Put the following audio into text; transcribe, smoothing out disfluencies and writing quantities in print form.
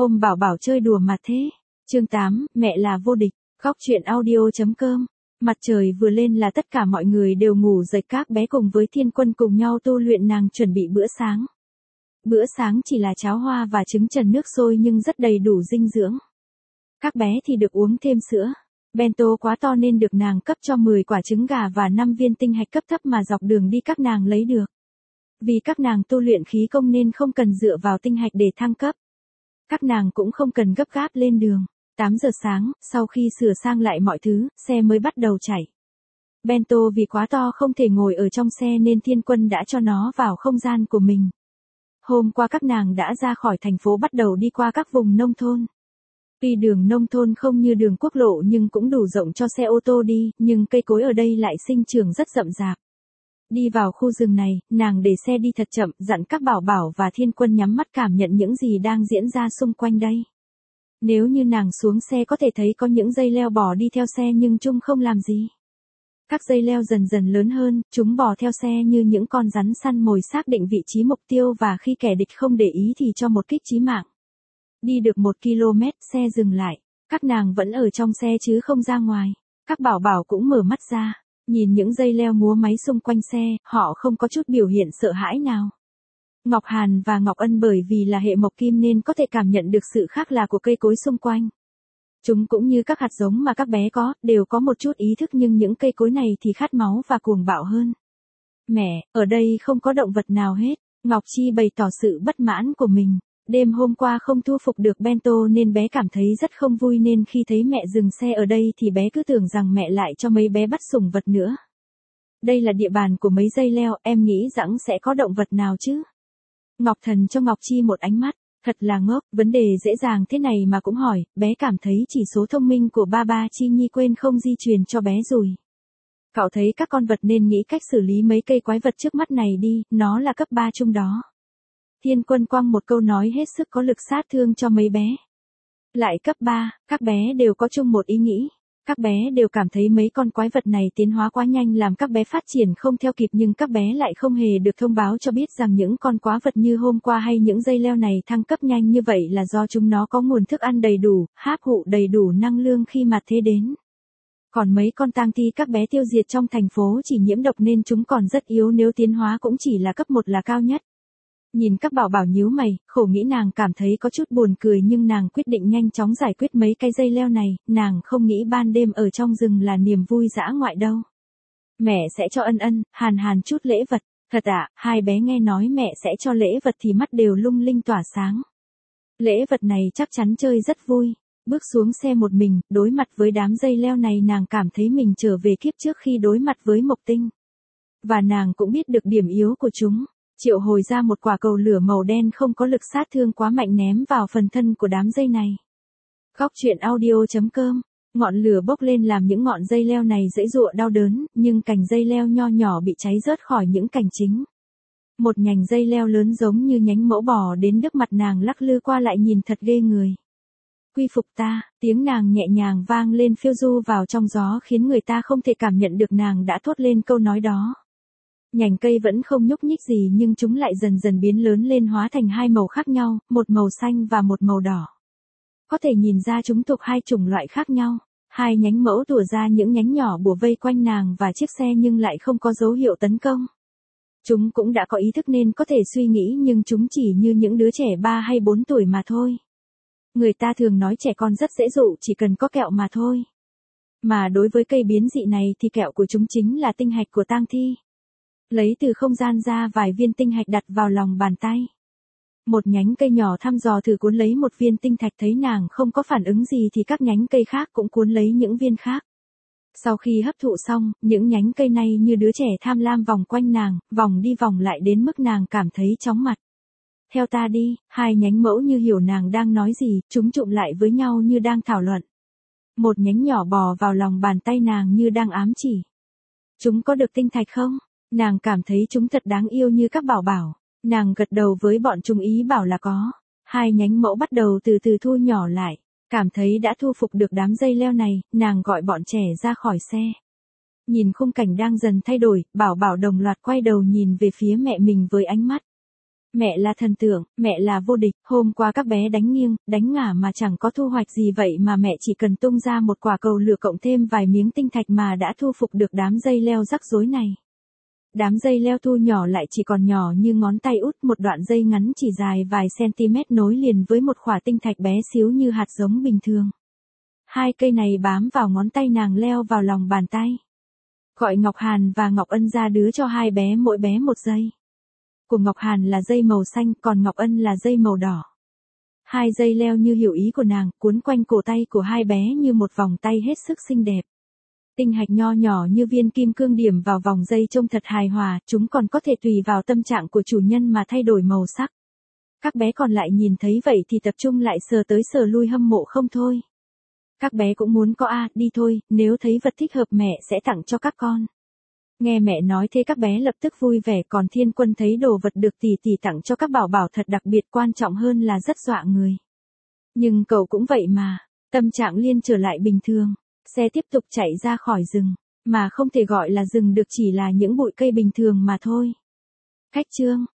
Ôm bảo bảo chơi đùa mà thế. Chương 8, mẹ là vô địch. Góc truyện audio.com. Mặt trời vừa lên là tất cả mọi người đều ngủ dậy, các bé cùng với Thiên Quân cùng nhau tu luyện, nàng chuẩn bị bữa sáng. Bữa sáng chỉ là cháo hoa và trứng trần nước sôi nhưng rất đầy đủ dinh dưỡng. Các bé thì được uống thêm sữa. Bento quá to nên được nàng cấp cho 10 quả trứng gà và 5 viên tinh hạch cấp thấp mà dọc đường đi các nàng lấy được. Vì các nàng tu luyện khí công nên không cần dựa vào tinh hạch để thăng cấp. Các nàng cũng không cần gấp gáp lên đường. 8 giờ sáng, sau khi sửa sang lại mọi thứ, xe mới bắt đầu chạy. Bento vì quá to không thể ngồi ở trong xe nên Thiên Quân đã cho nó vào không gian của mình. Hôm qua các nàng đã ra khỏi thành phố bắt đầu đi qua các vùng nông thôn. Tuy đường nông thôn không như đường quốc lộ nhưng cũng đủ rộng cho xe ô tô đi, nhưng cây cối ở đây lại sinh trưởng rất rậm rạp. Đi vào khu rừng này, nàng để xe đi thật chậm, dặn các bảo bảo và Thiên Quân nhắm mắt cảm nhận những gì đang diễn ra xung quanh đây. Nếu như nàng xuống xe có thể thấy có những dây leo bò đi theo xe nhưng chúng không làm gì. Các dây leo dần dần lớn hơn, chúng bò theo xe như những con rắn săn mồi, xác định vị trí mục tiêu và khi kẻ địch không để ý thì cho một kích chí mạng. Đi được 1 km, xe dừng lại. Các nàng vẫn ở trong xe chứ không ra ngoài. Các bảo bảo cũng mở mắt ra. Nhìn những dây leo múa máy xung quanh xe, họ không có chút biểu hiện sợ hãi nào. Ngọc Hàn và Ngọc Ân bởi vì là hệ mộc kim nên có thể cảm nhận được sự khác lạ của cây cối xung quanh. Chúng cũng như các hạt giống mà các bé có, đều có một chút ý thức nhưng những cây cối này thì khát máu và cuồng bạo hơn. Mẹ, ở đây không có động vật nào hết. Ngọc Chi bày tỏ sự bất mãn của mình. Đêm hôm qua không thu phục được Bento nên bé cảm thấy rất không vui, nên khi thấy mẹ dừng xe ở đây thì bé cứ tưởng rằng mẹ lại cho mấy bé bắt sủng vật nữa. Đây là địa bàn của mấy dây leo, em nghĩ rằng sẽ có động vật nào chứ? Ngọc Thần cho Ngọc Chi một ánh mắt, thật là ngốc, vấn đề dễ dàng thế này mà cũng hỏi, bé cảm thấy chỉ số thông minh của ba Chi Nhi quên không di truyền cho bé rồi. Cậu thấy các con vật nên nghĩ cách xử lý mấy cây quái vật trước mắt này đi, nó là cấp 3 chung đó. Thiên Quân quăng một câu nói hết sức có lực sát thương cho mấy bé. Lại cấp 3, các bé đều có chung một ý nghĩ. Các bé đều cảm thấy mấy con quái vật này tiến hóa quá nhanh làm các bé phát triển không theo kịp, nhưng các bé lại không hề được thông báo cho biết rằng những con quái vật như hôm qua hay những dây leo này thăng cấp nhanh như vậy là do chúng nó có nguồn thức ăn đầy đủ, hấp thụ đầy đủ năng lượng khi mà thế đến. Còn mấy con tang thi các bé tiêu diệt trong thành phố chỉ nhiễm độc nên chúng còn rất yếu, nếu tiến hóa cũng chỉ là cấp 1 là cao nhất. Nhìn các bảo bảo nhíu mày, khổ nghĩ, nàng cảm thấy có chút buồn cười nhưng nàng quyết định nhanh chóng giải quyết mấy cái dây leo này, nàng không nghĩ ban đêm ở trong rừng là niềm vui dã ngoại đâu. Mẹ sẽ cho Ân Ân, Hàn Hàn chút lễ vật. Thật ạ? Hai bé nghe nói mẹ sẽ cho lễ vật thì mắt đều lung linh tỏa sáng. Lễ vật này chắc chắn chơi rất vui. Bước xuống xe một mình, đối mặt với đám dây leo này nàng cảm thấy mình trở về kiếp trước khi đối mặt với Mộc Tinh. Và nàng cũng biết được điểm yếu của chúng. Triệu hồi ra một quả cầu lửa màu đen không có lực sát thương quá mạnh ném vào phần thân của đám dây này. Góc truyện audio.com. Ngọn lửa bốc lên làm những ngọn dây leo này giãy giụa đau đớn, nhưng cành dây leo nho nhỏ bị cháy rớt khỏi những cành chính. Một nhành dây leo lớn giống như nhánh mẫu bò đến trước mặt nàng lắc lư qua lại nhìn thật ghê người. Quy phục ta, tiếng nàng nhẹ nhàng vang lên phiêu du vào trong gió khiến người ta không thể cảm nhận được nàng đã thốt lên câu nói đó. Nhành cây vẫn không nhúc nhích gì nhưng chúng lại dần dần biến lớn lên, hóa thành hai màu khác nhau, một màu xanh và một màu đỏ. Có thể nhìn ra chúng thuộc hai chủng loại khác nhau. Hai nhánh mẫu tủa ra những nhánh nhỏ bủa vây quanh nàng và chiếc xe nhưng lại không có dấu hiệu tấn công. Chúng cũng đã có ý thức nên có thể suy nghĩ nhưng chúng chỉ như những đứa trẻ 3 hay 4 tuổi mà thôi. Người ta thường nói trẻ con rất dễ dụ, chỉ cần có kẹo mà thôi. Mà đối với cây biến dị này thì kẹo của chúng chính là tinh hạch của tang thi. Lấy từ không gian ra vài viên tinh hạch đặt vào lòng bàn tay. Một nhánh cây nhỏ thăm dò thử cuốn lấy một viên tinh thạch, thấy nàng không có phản ứng gì thì các nhánh cây khác cũng cuốn lấy những viên khác. Sau khi hấp thụ xong, những nhánh cây này như đứa trẻ tham lam vòng quanh nàng, vòng đi vòng lại đến mức nàng cảm thấy chóng mặt. Theo ta đi, hai nhánh mẫu như hiểu nàng đang nói gì, chúng chụm lại với nhau như đang thảo luận. Một nhánh nhỏ bò vào lòng bàn tay nàng như đang ám chỉ. Chúng có được tinh thạch không? Nàng cảm thấy chúng thật đáng yêu như các bảo bảo. Nàng gật đầu với bọn chúng ý bảo là có. Hai nhánh mẫu bắt đầu từ từ thu nhỏ lại. Cảm thấy đã thu phục được đám dây leo này, nàng gọi bọn trẻ ra khỏi xe. Nhìn khung cảnh đang dần thay đổi, bảo bảo đồng loạt quay đầu nhìn về phía mẹ mình với ánh mắt Mẹ là thần tượng, mẹ là vô địch, hôm qua các bé đánh nghiêng, đánh ngả mà chẳng có thu hoạch gì vậy mà mẹ chỉ cần tung ra một quả cầu lửa cộng thêm vài miếng tinh thạch mà đã thu phục được đám dây leo rắc rối này. Đám dây leo thu nhỏ lại chỉ còn nhỏ như ngón tay út, một đoạn dây ngắn chỉ dài vài cm nối liền với một khỏa tinh thạch bé xíu như hạt giống bình thường. Hai cây này bám vào ngón tay nàng leo vào lòng bàn tay. Gọi Ngọc Hàn và Ngọc Ân ra đứa cho hai bé mỗi bé một dây. Của Ngọc Hàn là dây màu xanh, còn Ngọc Ân là dây màu đỏ. Hai dây leo như hiểu ý của nàng, cuốn quanh cổ tay của hai bé như một vòng tay hết sức xinh đẹp. Tinh hạch nho nhỏ như viên kim cương điểm vào vòng dây trông thật hài hòa, chúng còn có thể tùy vào tâm trạng của chủ nhân mà thay đổi màu sắc. Các bé còn lại nhìn thấy vậy thì tập trung lại sờ tới sờ lui hâm mộ không thôi. Các bé cũng muốn có đi thôi, nếu thấy vật thích hợp mẹ sẽ tặng cho các con. Nghe mẹ nói thế các bé lập tức vui vẻ, còn Thiên Quân thấy đồ vật được tỷ tỷ tặng cho các bảo bảo thật đặc biệt, quan trọng hơn là rất dọa người. Nhưng cậu cũng vậy mà, tâm trạng Liên trở lại bình thường, xe tiếp tục chạy ra khỏi rừng, mà không thể gọi là rừng được, chỉ là những bụi cây bình thường mà thôi. Cách chương